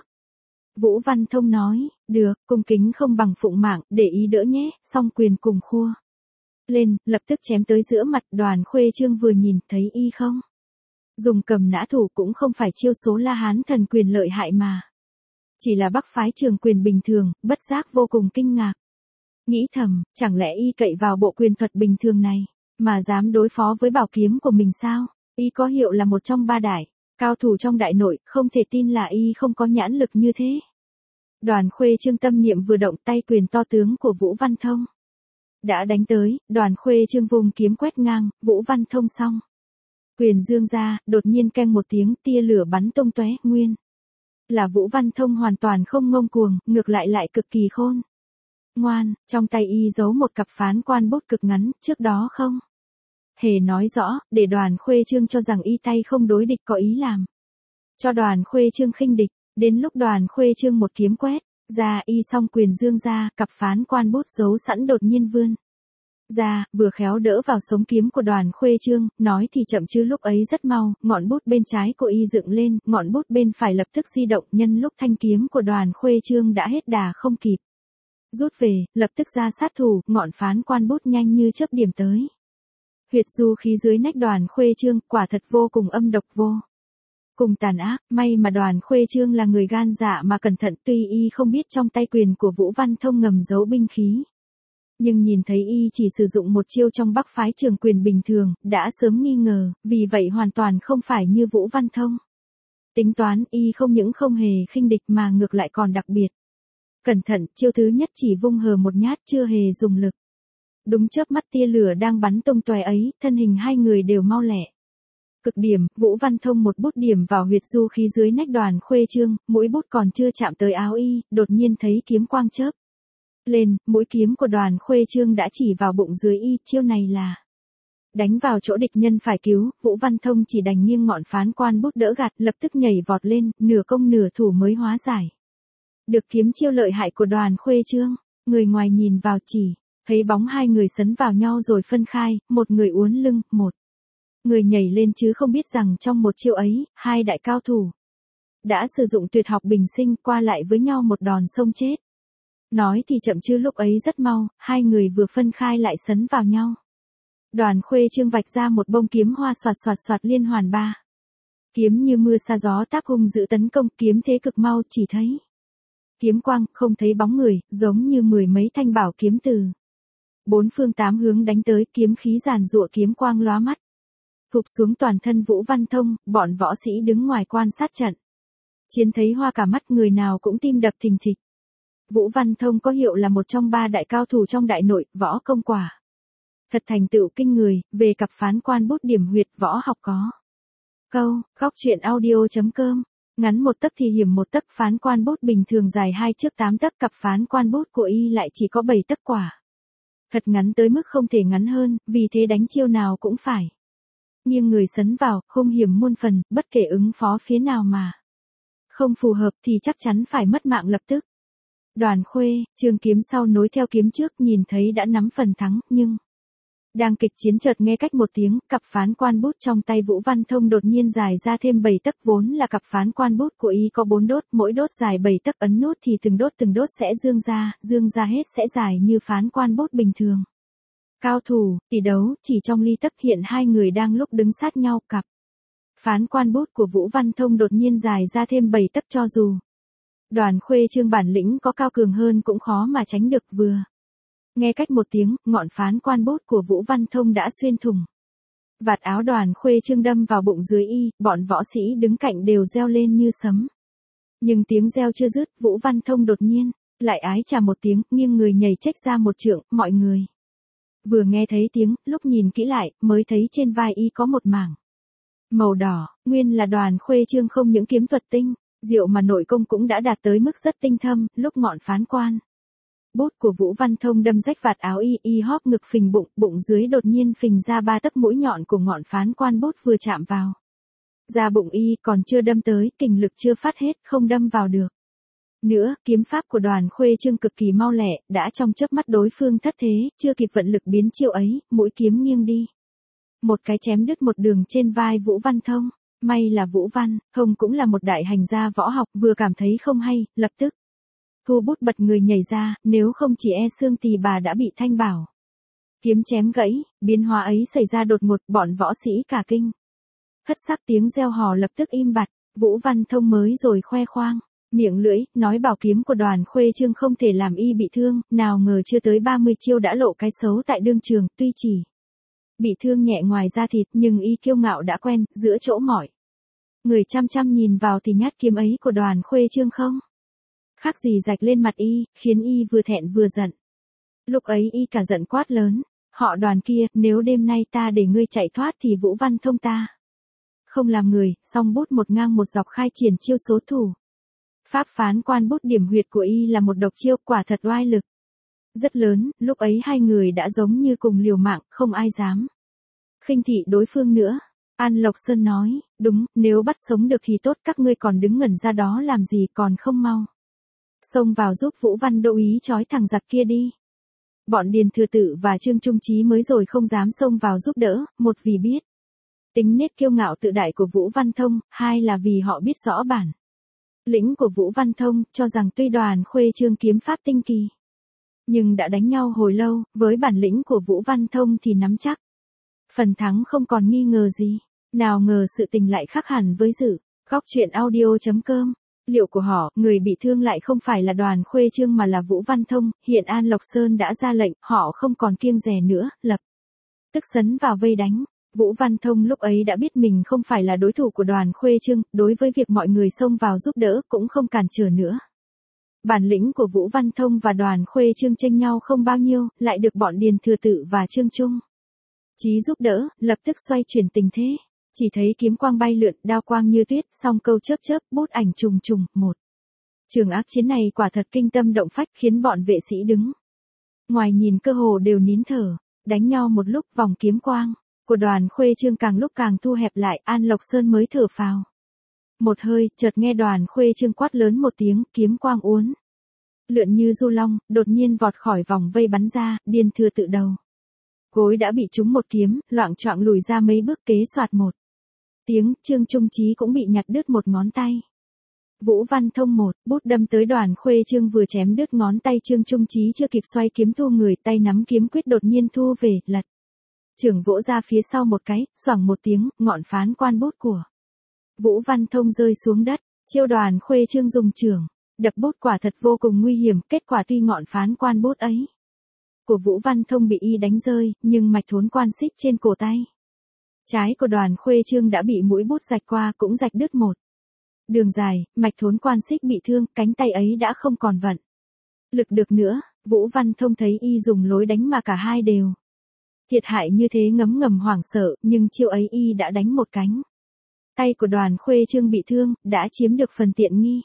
Vũ Văn Thông nói: được, cung kính không bằng phụng mạng, để ý đỡ nhé. Song quyền cùng khua lên, lập tức chém tới giữa mặt. Đoàn Khuê Trương vừa nhìn thấy y không dùng cầm nã thủ, cũng không phải chiêu số La Hán thần quyền lợi hại mà chỉ là Bắc phái trường quyền bình thường, bất giác vô cùng kinh ngạc. Nghĩ thầm, chẳng lẽ y cậy vào bộ quyền thuật bình thường này mà dám đối phó với bảo kiếm của mình sao? Y có hiệu là một trong ba đại Cao thủ trong đại nội, không thể tin là y không có nhãn lực như thế. Đoàn Khuê Trương tâm niệm vừa động, tay quyền to tướng của Vũ Văn Thông đã đánh tới, Đoàn Khuê Trương vùng kiếm quét ngang, Vũ Văn Thông xong. Quyền dương ra, đột nhiên keng một tiếng, tia lửa bắn tung tóe, nguyên là Vũ Văn Thông hoàn toàn không ngông cuồng, ngược lại lại cực kỳ khôn ngoan, trong tay y giấu một cặp phán quan bút cực ngắn, trước đó không hề nói rõ, để Đoàn Khuê Trương cho rằng y tay không đối địch có ý làm cho Đoàn Khuê Trương khinh địch. Đến lúc Đoàn Khuê Trương một kiếm quét ra, y song quyền dương ra, cặp phán quan bút giấu sẵn đột nhiên vươn ra, vừa khéo đỡ vào sống kiếm của Đoàn Khuê Trương, nói thì chậm chứ lúc ấy rất mau, ngọn bút bên trái của y dựng lên, ngọn bút bên phải lập tức di động, nhân lúc thanh kiếm của Đoàn Khuê Trương đã hết đà không kịp rút về, lập tức ra sát thủ, ngọn phán quan bút nhanh như chớp điểm tới huyệt du khí dưới nách Đoàn Khuê Trương, quả thật vô cùng âm độc vô cùng tàn ác. May mà Đoàn Khuê Trương là người gan dạ mà cẩn thận, tuy y không biết trong tay quyền của Vũ Văn Thông ngầm giấu binh khí, nhưng nhìn thấy y chỉ sử dụng một chiêu trong Bắc phái trường quyền bình thường, đã sớm nghi ngờ, vì vậy hoàn toàn không phải như Vũ Văn Thông tính toán. Y không những không hề khinh địch mà ngược lại còn đặc biệt cẩn thận, chiêu thứ nhất chỉ vung hờ một nhát, chưa hề dùng lực. Đúng chớp mắt tia lửa đang bắn tung tóe ấy, thân hình hai người đều mau lẹ cực điểm, Vũ Văn Thông một bút điểm vào huyệt du khí dưới nách Đoàn Khuê Trương, mũi bút còn chưa chạm tới áo y, đột nhiên thấy kiếm quang chớp lên, mũi kiếm của Đoàn Khuê Trương đã chỉ vào bụng dưới y, chiêu này là đánh vào chỗ địch nhân phải cứu. Vũ Văn Thông chỉ đành nghiêng ngọn phán quan bút đỡ gạt, lập tức nhảy vọt lên, nửa công nửa thủ mới hóa giải được kiếm chiêu lợi hại của Đoàn Khuê Trương. Người ngoài nhìn vào chỉ thấy bóng hai người sấn vào nhau rồi phân khai, một người uốn lưng, một người nhảy lên, chứ không biết rằng trong một chiêu ấy, hai đại cao thủ đã sử dụng tuyệt học bình sinh, qua lại với nhau một đòn xông chết. Nói thì chậm chứ lúc ấy rất mau, hai người vừa phân khai lại sấn vào nhau. Đoàn Khuê Trương vạch ra một bông kiếm hoa xoạt xoạt xoạt liên hoàn ba kiếm như mưa sa gió táp hung dữ tấn công, kiếm thế cực mau, chỉ thấy kiếm quang, không thấy bóng người, giống như mười mấy thanh bảo kiếm từ bốn phương tám hướng đánh tới, kiếm khí giàn giụa, kiếm quang lóa mắt thụp xuống toàn thân Vũ Văn Thông. Bọn võ sĩ đứng ngoài quan sát trận chiến thấy hoa cả mắt, người nào cũng tim đập thình thịch. Vũ Văn Thông có hiệu là một trong ba đại cao thủ trong đại nội, võ công quả thật thành tựu kinh người. Về cặp phán quan bút điểm huyệt, võ học có câu, góc truyện audio chấm com. Ngắn một tấc thì hiểm một tấc, phán quan bút bình thường dài hai trước tám tấc, cặp phán quan bút của y lại chỉ có bảy tấc, quả thật ngắn tới mức không thể ngắn hơn, vì thế đánh chiêu nào cũng phải nghiêng người sấn vào, hung hiểm muôn phần, bất kể ứng phó phía nào mà không phù hợp thì chắc chắn phải mất mạng lập tức. Đoàn Khuê Trương kiếm sau nối theo kiếm trước, nhìn thấy đã nắm phần thắng, nhưng đang kịch chiến chợt nghe cách một tiếng, cặp phán quan bút trong tay Vũ Văn Thông đột nhiên dài ra thêm bảy tấc. Vốn là cặp phán quan bút của y có bốn đốt, mỗi đốt dài bảy tấc, ấn nút thì từng đốt từng đốt sẽ dương ra, dương ra hết sẽ dài như phán quan bút bình thường. Cao thủ tỷ đấu, chỉ trong ly tấc. Hiện hai người đang lúc đứng sát nhau, cặp phán quan bút của Vũ Văn Thông đột nhiên dài ra thêm bảy tấc, cho dù Đoàn Khuê Trương bản lĩnh có cao cường hơn cũng khó mà tránh được. Vừa nghe cách một tiếng, ngọn phán quan bút của Vũ Văn Thông đã xuyên thủng vạt áo Đoàn Khuê Trương, đâm vào bụng dưới y. Bọn võ sĩ đứng cạnh đều reo lên như sấm. Nhưng tiếng reo chưa dứt, Vũ Văn Thông đột nhiên lại ái chà một tiếng, nghiêng người nhảy chếch ra một trượng. Mọi người vừa nghe thấy tiếng, lúc nhìn kỹ lại, mới thấy trên vai y có một mảng màu đỏ. Nguyên là Đoàn Khuê Trương không những kiếm thuật tinh diệu mà nội công cũng đã đạt tới mức rất tinh thâm. Lúc ngọn phán quan bút của Vũ Văn Thông đâm rách vạt áo y, y hóp ngực phình bụng, bụng dưới đột nhiên phình ra ba tấc. Mũi nhọn của ngọn phán quan bút vừa chạm vào da bụng y, còn chưa đâm tới, kình lực chưa phát hết, không đâm vào được nữa. Kiếm pháp của Đoàn Khuê Trương cực kỳ mau lẹ, đã trong chớp mắt đối phương thất thế, chưa kịp vận lực biến chiêu ấy, mũi kiếm nghiêng đi một cái chém đứt một đường trên vai Vũ Văn Thông. May là Vũ Văn Thông cũng là một đại hành gia võ học, vừa cảm thấy không hay, lập tức thu bút bật người nhảy ra, nếu không chỉ e xương tỳ bà đã bị thanh bảo kiếm chém gãy. Biến hóa ấy xảy ra đột ngột, bọn võ sĩ cả kinh thất sắc, tiếng reo hò lập tức im bặt. Vũ Văn Thông mới rồi khoe khoang miệng lưỡi, nói bảo kiếm của Đoàn Khuê Trương không thể làm y bị thương, nào ngờ chưa tới ba mươi chiêu đã lộ cái xấu tại đương trường. Tuy chỉ bị thương nhẹ ngoài da thịt, nhưng y kiêu ngạo đã quen, giữa chỗ mỏi Người chăm chăm nhìn vào thì nhát kiếm ấy của Đoàn Khuê Trương không khác gì rạch lên mặt y, khiến y vừa thẹn vừa giận. Lúc ấy y cả giận quát lớn, họ Đoàn kia, nếu đêm nay ta để ngươi chạy thoát thì Vũ Văn Thông ta không làm người, song bút một ngang một dọc khai triển chiêu số thủ. Pháp phán quan bút điểm huyệt của y là một độc chiêu quả thật oai lực rất lớn, lúc ấy hai người đã giống như cùng liều mạng, không ai dám khinh thị đối phương nữa. An Lộc Sơn nói, đúng, nếu bắt sống được thì tốt, các ngươi còn đứng ngẩn ra đó làm gì, còn không mau xông vào giúp Vũ Văn Đô ý trói thằng giặc kia đi. Bọn Điền Thừa Tự và Trương Trung Chí mới rồi không dám xông vào giúp đỡ, một vì biết tính nết kiêu ngạo tự đại của Vũ Văn Thông, hai là vì họ biết rõ bản lĩnh của Vũ Văn Thông, cho rằng tuy Đoàn Khuê Trương kiếm pháp tinh kỳ, nhưng đã đánh nhau hồi lâu, với bản lĩnh của Vũ Văn Thông thì nắm chắc phần thắng không còn nghi ngờ gì. Nào ngờ sự tình lại khác hẳn với dự. Góc truyện audio.com. Liệu của họ, người bị thương lại không phải là Đoàn Khuê Trương mà là Vũ Văn Thông, hiện An Lộc Sơn đã ra lệnh, họ không còn kiêng dè nữa, lập tức sấn vào vây đánh. Vũ Văn Thông lúc ấy đã biết mình không phải là đối thủ của Đoàn Khuê Trương, đối với việc mọi người xông vào giúp đỡ cũng không cản trở nữa. Bản lĩnh của Vũ Văn Thông và Đoàn Khuê Trương chênh nhau không bao nhiêu, lại được bọn Điền Thừa Tự và Trương Trung Chí giúp đỡ, lập tức xoay chuyển tình thế. Chỉ thấy kiếm quang bay lượn, đao quang như tuyết, song câu chớp chớp, bút ảnh trùng trùng, một. Trường ác chiến này quả thật kinh tâm động phách, khiến bọn vệ sĩ đứng ngoài nhìn cơ hồ đều nín thở. Đánh nhau một lúc, vòng kiếm quang của Đoàn Khuê Trương càng lúc càng thu hẹp lại, An Lộc Sơn mới thở phào một hơi, chợt nghe Đoàn Khuê Trương quát lớn một tiếng, kiếm quang uốn lượn như du long, đột nhiên vọt khỏi vòng vây bắn ra. Điền Thừa Tự đầu gối đã bị trúng một kiếm, loạng choạng lùi ra mấy bước, kế soạt một tiếng, Trương Trung Chí cũng bị nhặt đứt một ngón tay. Vũ Văn Thông một bút đâm tới Đoàn Khuê Trương, vừa chém đứt ngón tay Trương Trung Chí chưa kịp xoay kiếm thu người, tay nắm kiếm quyết đột nhiên thu về, lật chưởng vỗ ra phía sau một cái, xoảng một tiếng, ngọn phán quan bút của Vũ Văn Thông rơi xuống đất. Chiêu Đoàn Khuê Trương dùng chưởng đập bút quả thật vô cùng nguy hiểm, kết quả tuy ngọn phán quan bút ấy của Vũ Văn Thông bị y đánh rơi, nhưng mạch thốn quan xích trên cổ tay trái của Đoàn Khuê Trương đã bị mũi bút rạch qua, cũng rạch đứt một đường dài, mạch thốn quan xích bị thương, cánh tay ấy đã không còn vận lực được nữa. Vũ Văn Thông thấy y dùng lối đánh mà cả hai đều thiệt hại như thế, ngấm ngầm hoảng sợ, nhưng chiêu ấy y đã đánh một cánh tay của Đoàn Khuê Trương bị thương, đã chiếm được phần tiện nghi.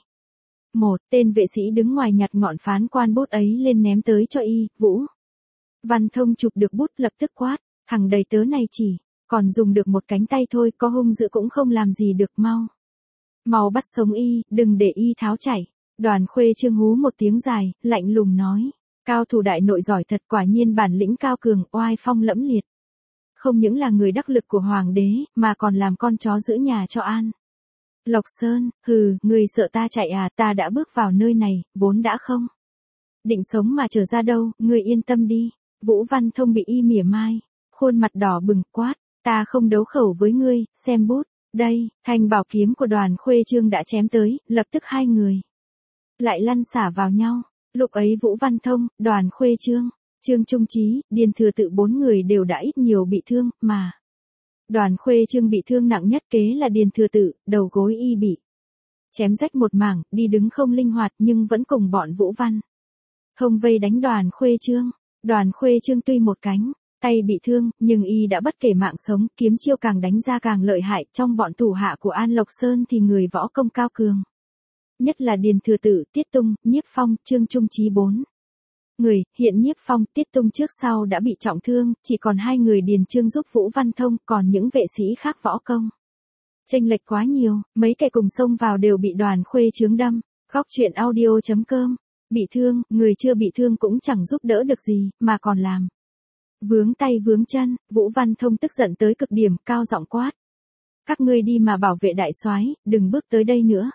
Một tên vệ sĩ đứng ngoài nhặt ngọn phán quan bút ấy lên ném tới cho y. Vũ Văn Thông chụp được bút, lập tức quát, thằng đầy tớ này chỉ còn dùng được một cánh tay thôi, có hung dữ cũng không làm gì được, mau mau bắt sống y, đừng để y tháo chạy. Đoàn Khuê Trương hú một tiếng dài, lạnh lùng nói, cao thủ đại nội giỏi thật, quả nhiên bản lĩnh cao cường, oai phong lẫm liệt. Không những là người đắc lực của hoàng đế, mà còn làm con chó giữ nhà cho An Lộc Sơn. Hừ, người sợ ta chạy à, ta đã bước vào nơi này, vốn đã không định sống mà trở ra đâu, người yên tâm đi. Vũ Văn Thông bị y mỉa mai, khuôn mặt đỏ bừng, quát, ta không đấu khẩu với ngươi, xem bút. Đây, thanh bảo kiếm của Đoàn Khuê Trương đã chém tới, lập tức hai người lại lăn xả vào nhau. Lúc ấy Vũ Văn Thông, Đoàn Khuê Trương, Trương Trung Chí, Điền Thừa Tự bốn người đều đã ít nhiều bị thương, mà Đoàn Khuê Trương bị thương nặng nhất kế là Điền Thừa Tự, đầu gối y bị chém rách một mảng, đi đứng không linh hoạt, nhưng vẫn cùng bọn Vũ Văn Thông vây đánh Đoàn Khuê Trương. Đoàn Khuê Trương tuy một cánh tay bị thương, nhưng y đã bất kể mạng sống, kiếm chiêu càng đánh ra càng lợi hại. Trong bọn thủ hạ của An Lộc Sơn thì người võ công cao cường nhất là Điền Thừa Tự, Tiết Tung, Nhiếp Phong, Trương Trung Chí bốn người. Hiện Nhiếp Phong, Tiết Tung trước sau đã bị trọng thương, chỉ còn hai người Điền Trương giúp Vũ Văn Thông, còn những vệ sĩ khác võ công chênh lệch quá nhiều, mấy kẻ cùng xông vào đều bị Đoàn Khuê Trương đâm. Góc truyện audio.com. Bị thương, người chưa bị thương cũng chẳng giúp đỡ được gì, mà còn làm vướng tay vướng chân. Vũ Văn Thông tức giận tới cực điểm, cao giọng quát, các ngươi đi mà bảo vệ đại soái, đừng bước tới đây nữa.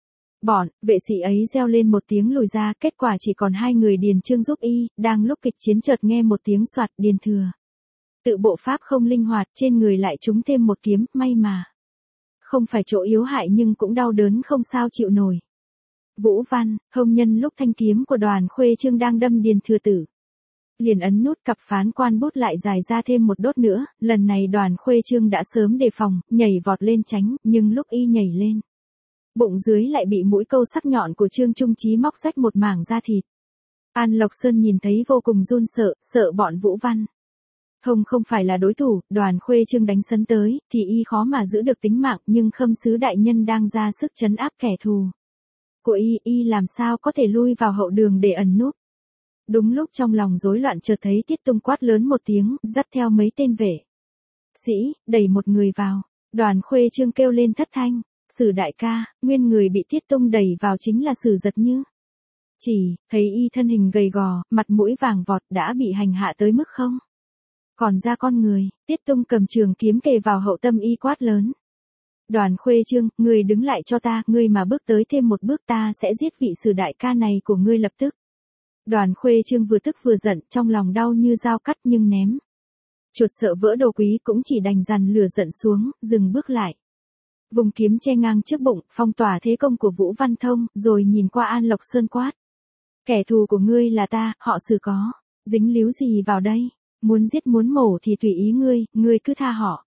Bọn vệ sĩ ấy reo lên một tiếng lùi ra, kết quả chỉ còn hai người Điền Trương giúp y. Đang lúc kịch chiến chợt nghe một tiếng soạt, Điền Thừa Tự bộ pháp không linh hoạt, trên người lại trúng thêm một kiếm, may mà không phải chỗ yếu hại nhưng cũng đau đớn không sao chịu nổi. Vũ Văn Thông nhân lúc thanh kiếm của Đoàn Khuê Trương đang đâm Điền Thừa Tự Liền ấn nút cặp phán quan bút lại dài ra thêm một đốt nữa, lần này Đoàn Khuê Trương đã sớm đề phòng, nhảy vọt lên tránh, nhưng lúc y nhảy lên, bụng dưới lại bị mũi câu sắc nhọn của Trương Trung Chí móc rách một mảng da thịt. An Lộc Sơn nhìn thấy vô cùng run sợ, sợ bọn Vũ Văn Thông không phải là đối thủ, Đoàn Khuê Trương đánh sấn tới, thì y khó mà giữ được tính mạng, nhưng Khâm sứ đại nhân đang ra sức trấn áp kẻ thù của y, y làm sao có thể lui vào hậu đường để ẩn núp. Đúng lúc trong lòng rối loạn chợt thấy Tiết Tung quát lớn một tiếng, dắt theo mấy tên vệ sĩ, đẩy một người vào. Đoàn Khuê Trương kêu lên thất thanh, Sử đại ca, nguyên người bị Tiết Tung đẩy vào chính là Sử Giật Như. Chỉ, thấy y thân hình gầy gò, mặt mũi vàng vọt đã bị hành hạ tới mức không còn ra con người. Tiết Tung cầm trường kiếm kề vào hậu tâm y quát lớn. Đoàn Khuê Trương, ngươi đứng lại cho ta, ngươi mà bước tới thêm một bước ta sẽ giết vị Sử đại ca này của ngươi lập tức. Đoàn Khuê Trương vừa tức vừa giận, trong lòng đau như dao cắt nhưng ném chuột sợ vỡ đồ quý cũng chỉ đành dằn lửa giận xuống, dừng bước lại. Vùng kiếm che ngang trước bụng, phong tỏa thế công của Vũ Văn Thông, rồi nhìn qua An Lộc Sơn quát. Kẻ thù của ngươi là ta, họ Sử có dính líu gì vào đây? Muốn giết muốn mổ thì tùy ý ngươi, ngươi cứ tha họ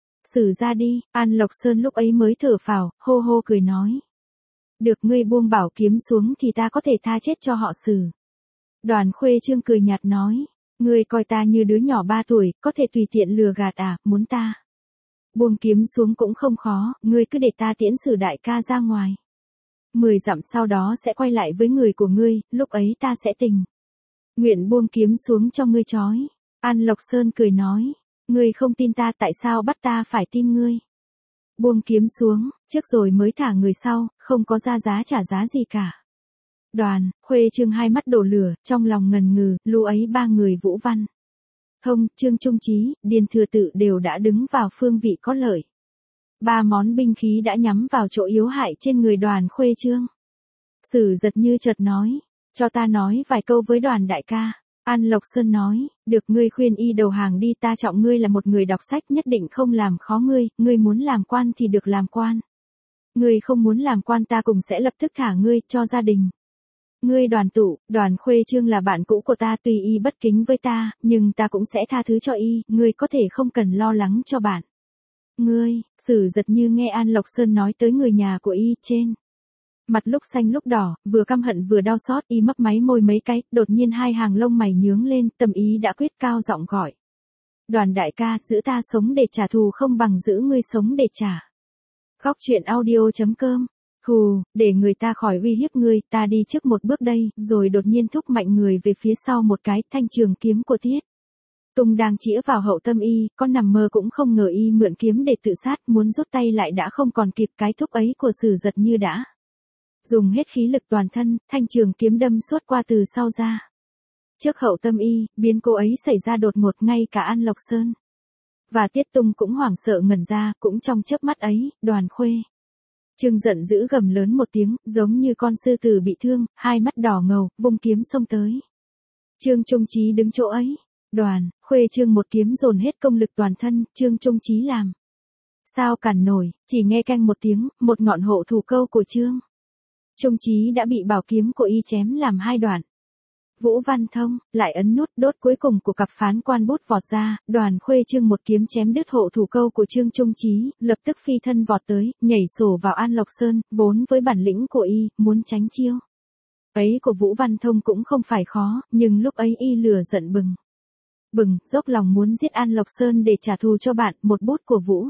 Sử ra đi. An Lộc Sơn lúc ấy mới thở phào, hô hô cười nói. Được, ngươi buông bảo kiếm xuống thì ta có thể tha chết cho họ Sử. Đoàn Khuê Trương cười nhạt nói. Ngươi coi ta như đứa nhỏ ba tuổi, có thể tùy tiện lừa gạt à, muốn ta buông kiếm xuống cũng không khó, ngươi cứ để ta tiễn Sử đại ca ra ngoài. Mười dặm sau đó sẽ quay lại với người của ngươi, lúc ấy ta sẽ tình nguyện buông kiếm xuống cho ngươi trói. An Lộc Sơn cười nói. Ngươi không tin ta, tại sao bắt ta phải tin ngươi? Buông kiếm xuống, trước rồi mới thả người sau, không có ra giá trả giá gì cả. Đoàn Khuê Trương hai mắt đổ lửa, trong lòng ngần ngừ, lúc ấy ba người Vũ Văn Thông, Trương Trung Chí, Điền Thừa Tự đều đã đứng vào phương vị có lợi. Ba món binh khí đã nhắm vào chỗ yếu hại trên người Đoàn Khuê Trương. Sử Giật Như chợt nói, cho ta nói vài câu với Đoàn đại ca. An Lộc Sơn nói, được, ngươi khuyên y đầu hàng đi, ta trọng ngươi là một người đọc sách, nhất định không làm khó ngươi, ngươi muốn làm quan thì được làm quan. Ngươi không muốn làm quan ta cùng sẽ lập tức thả ngươi, cho gia đình ngươi đoàn tụ. Đoàn Khuê Trương là bạn cũ của ta, tuy y bất kính với ta, nhưng ta cũng sẽ tha thứ cho y, ngươi có thể không cần lo lắng cho bạn ngươi. Sử Giật Như nghe An Lộc Sơn nói tới người nhà của y, trên mặt lúc xanh lúc đỏ, vừa căm hận vừa đau xót, y mấp máy môi mấy cái, đột nhiên hai hàng lông mày nhướng lên, tâm ý đã quyết, cao giọng gọi. Đoàn đại ca, giữ ta sống để trả thù không bằng giữ ngươi sống để trả. Góc truyện audio chấm com. Hù, để người ta khỏi uy hiếp ngươi, ta đi trước một bước đây, rồi đột nhiên thúc mạnh người về phía sau một cái, thanh trường kiếm của Tiết Tung đang chĩa vào hậu tâm y, con nằm mơ cũng không ngờ y mượn kiếm để tự sát, muốn rút tay lại đã không còn kịp, cái thúc ấy của Sử Giật Như đã dùng hết khí lực toàn thân, thanh trường kiếm đâm suốt qua từ sau ra. Trước hậu tâm y, biến cố ấy xảy ra đột ngột, ngay cả An Lộc Sơn và Tiết Tung cũng hoảng sợ ngẩn ra, cũng trong chớp mắt ấy, Đoàn Khuê Trương giận dữ gầm lớn một tiếng, giống như con sư tử bị thương, hai mắt đỏ ngầu, vung kiếm xông tới. Trương Trung Chí đứng chỗ ấy. Đoàn Khuê Trương một kiếm dồn hết công lực toàn thân, Trương Trung Chí làm sao cản nổi, chỉ nghe canh một tiếng, một ngọn hộ thủ câu của Trương Trung Chí đã bị bảo kiếm của y chém làm hai đoạn. Vũ Văn Thông lại ấn nút, đốt cuối cùng của cặp phán quan bút vọt ra, Đoàn Khuê Trương một kiếm chém đứt hộ thủ câu của Trương Trung Chí, lập tức phi thân vọt tới, nhảy sổ vào An Lộc Sơn, vốn với bản lĩnh của y, muốn tránh chiêu ấy của Vũ Văn Thông cũng không phải khó, nhưng lúc ấy y lửa giận bừng bừng, dốc lòng muốn giết An Lộc Sơn để trả thù cho bạn. Một bút của Vũ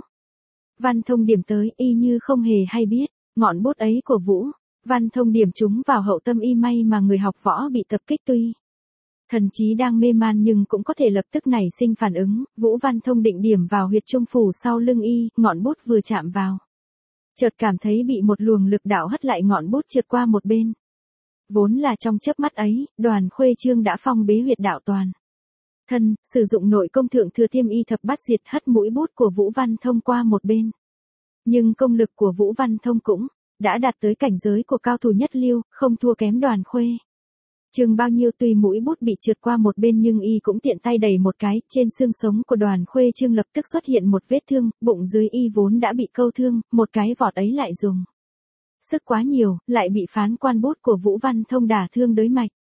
Văn Thông điểm tới, y như không hề hay biết, ngọn bút ấy của Vũ Văn Thông điểm trúng vào hậu tâm y, may mà người học võ bị tập kích tuy thần trí đang mê man nhưng cũng có thể lập tức nảy sinh phản ứng. Vũ Văn Thông định điểm vào huyệt trung phủ sau lưng y, ngọn bút vừa chạm vào, chợt cảm thấy bị một luồng lực đạo hất lại, ngọn bút trượt qua một bên. Vốn là trong chớp mắt ấy, Đoàn Khuê Trương đã phong bế huyệt đạo toàn thân, sử dụng nội công thượng thừa tiêm y thập bát diệt, hất mũi bút của Vũ Văn Thông qua một bên. Nhưng công lực của Vũ Văn Thông cũng đã đạt tới cảnh giới của cao thủ nhất lưu, không thua kém Đoàn Khuê Trương bao nhiêu. Tuy mũi bút bị trượt qua một bên nhưng y cũng tiện tay đẩy một cái, trên xương sống của Đoàn Khuê Trương lập tức xuất hiện một vết thương, bụng dưới y vốn đã bị câu thương, một cái vọt ấy lại dùng sức quá nhiều, lại bị phán quan bút của Vũ Văn Thông đả thương đới mạch.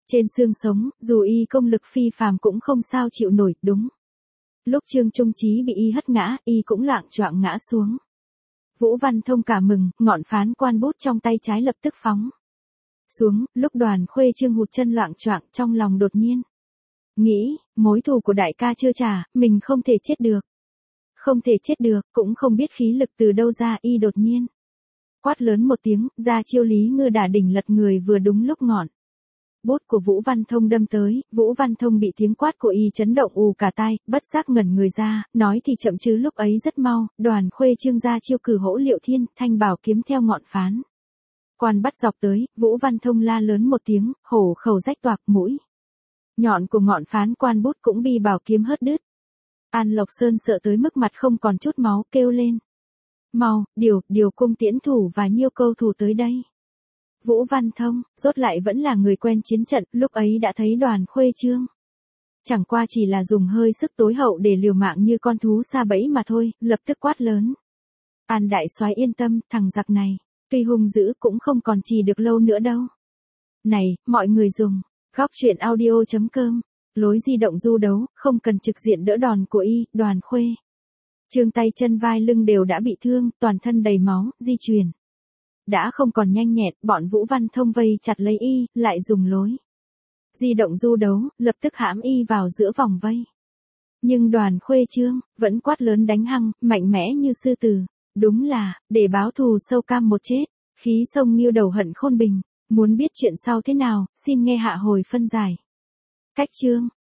Trên xương sống, dù y công lực phi phàm cũng không sao chịu nổi, đúng. Lúc Trương Trung Chí bị y hất ngã, y cũng loạng choạng ngã xuống. Vũ Văn Thông cả mừng, ngọn phán quan bút trong tay trái lập tức phóng xuống, lúc Đoàn Khuê Trương hụt chân loạng choạng, trong lòng đột nhiên nghĩ, mối thù của đại ca chưa trả, mình không thể chết được. Không thể chết được, cũng không biết khí lực từ đâu ra, y đột nhiên quát lớn một tiếng, ra chiêu Lý Ngư đả đỉnh lật người vừa đúng lúc ngọn bút của Vũ Văn Thông đâm tới, Vũ Văn Thông bị tiếng quát của y chấn động ù cả tai, bất giác ngẩn người ra, nói thì chậm chứ lúc ấy rất mau, Đoàn Khuê Trương ra chiêu cử hỗ Liệu Thiên, thanh bảo kiếm theo ngọn phán quan bắt dọc tới, Vũ Văn Thông la lớn một tiếng, hổ khẩu rách toạc, mũi nhọn của ngọn phán quan bút cũng bị bảo kiếm hớt đứt. An Lộc Sơn sợ tới mức mặt không còn chút máu, kêu lên: "Mau, điều, điều cung tiễn thủ và nhiêu câu thủ tới đây." Vũ Văn Thông, rốt lại vẫn là người quen chiến trận, lúc ấy đã thấy Đoàn Khuê Trương chẳng qua chỉ là dùng hơi sức tối hậu để liều mạng như con thú sa bẫy mà thôi, lập tức quát lớn: "An đại soái yên tâm, thằng giặc này tuy hung dữ cũng không còn trì được lâu nữa đâu." Này, mọi người dùng Góc truyện audio chấm com, lối di động du đấu, không cần trực diện đỡ đòn của y, Đoàn Khuê Trương tay chân vai lưng đều đã bị thương, toàn thân đầy máu, di chuyển đã không còn nhanh nhẹn, bọn Vũ Văn Thông vây chặt lấy y, lại dùng lối di động du đấu, lập tức hãm y vào giữa vòng vây. Nhưng Đoàn Khuê Trương vẫn quát lớn đánh hăng, mạnh mẽ như sư tử. Đúng là, để báo thù sâu cam một chết, khí sông nghiêu đầu hận khôn bình. Muốn biết chuyện sau thế nào, xin nghe hạ hồi phân giải. Cách chương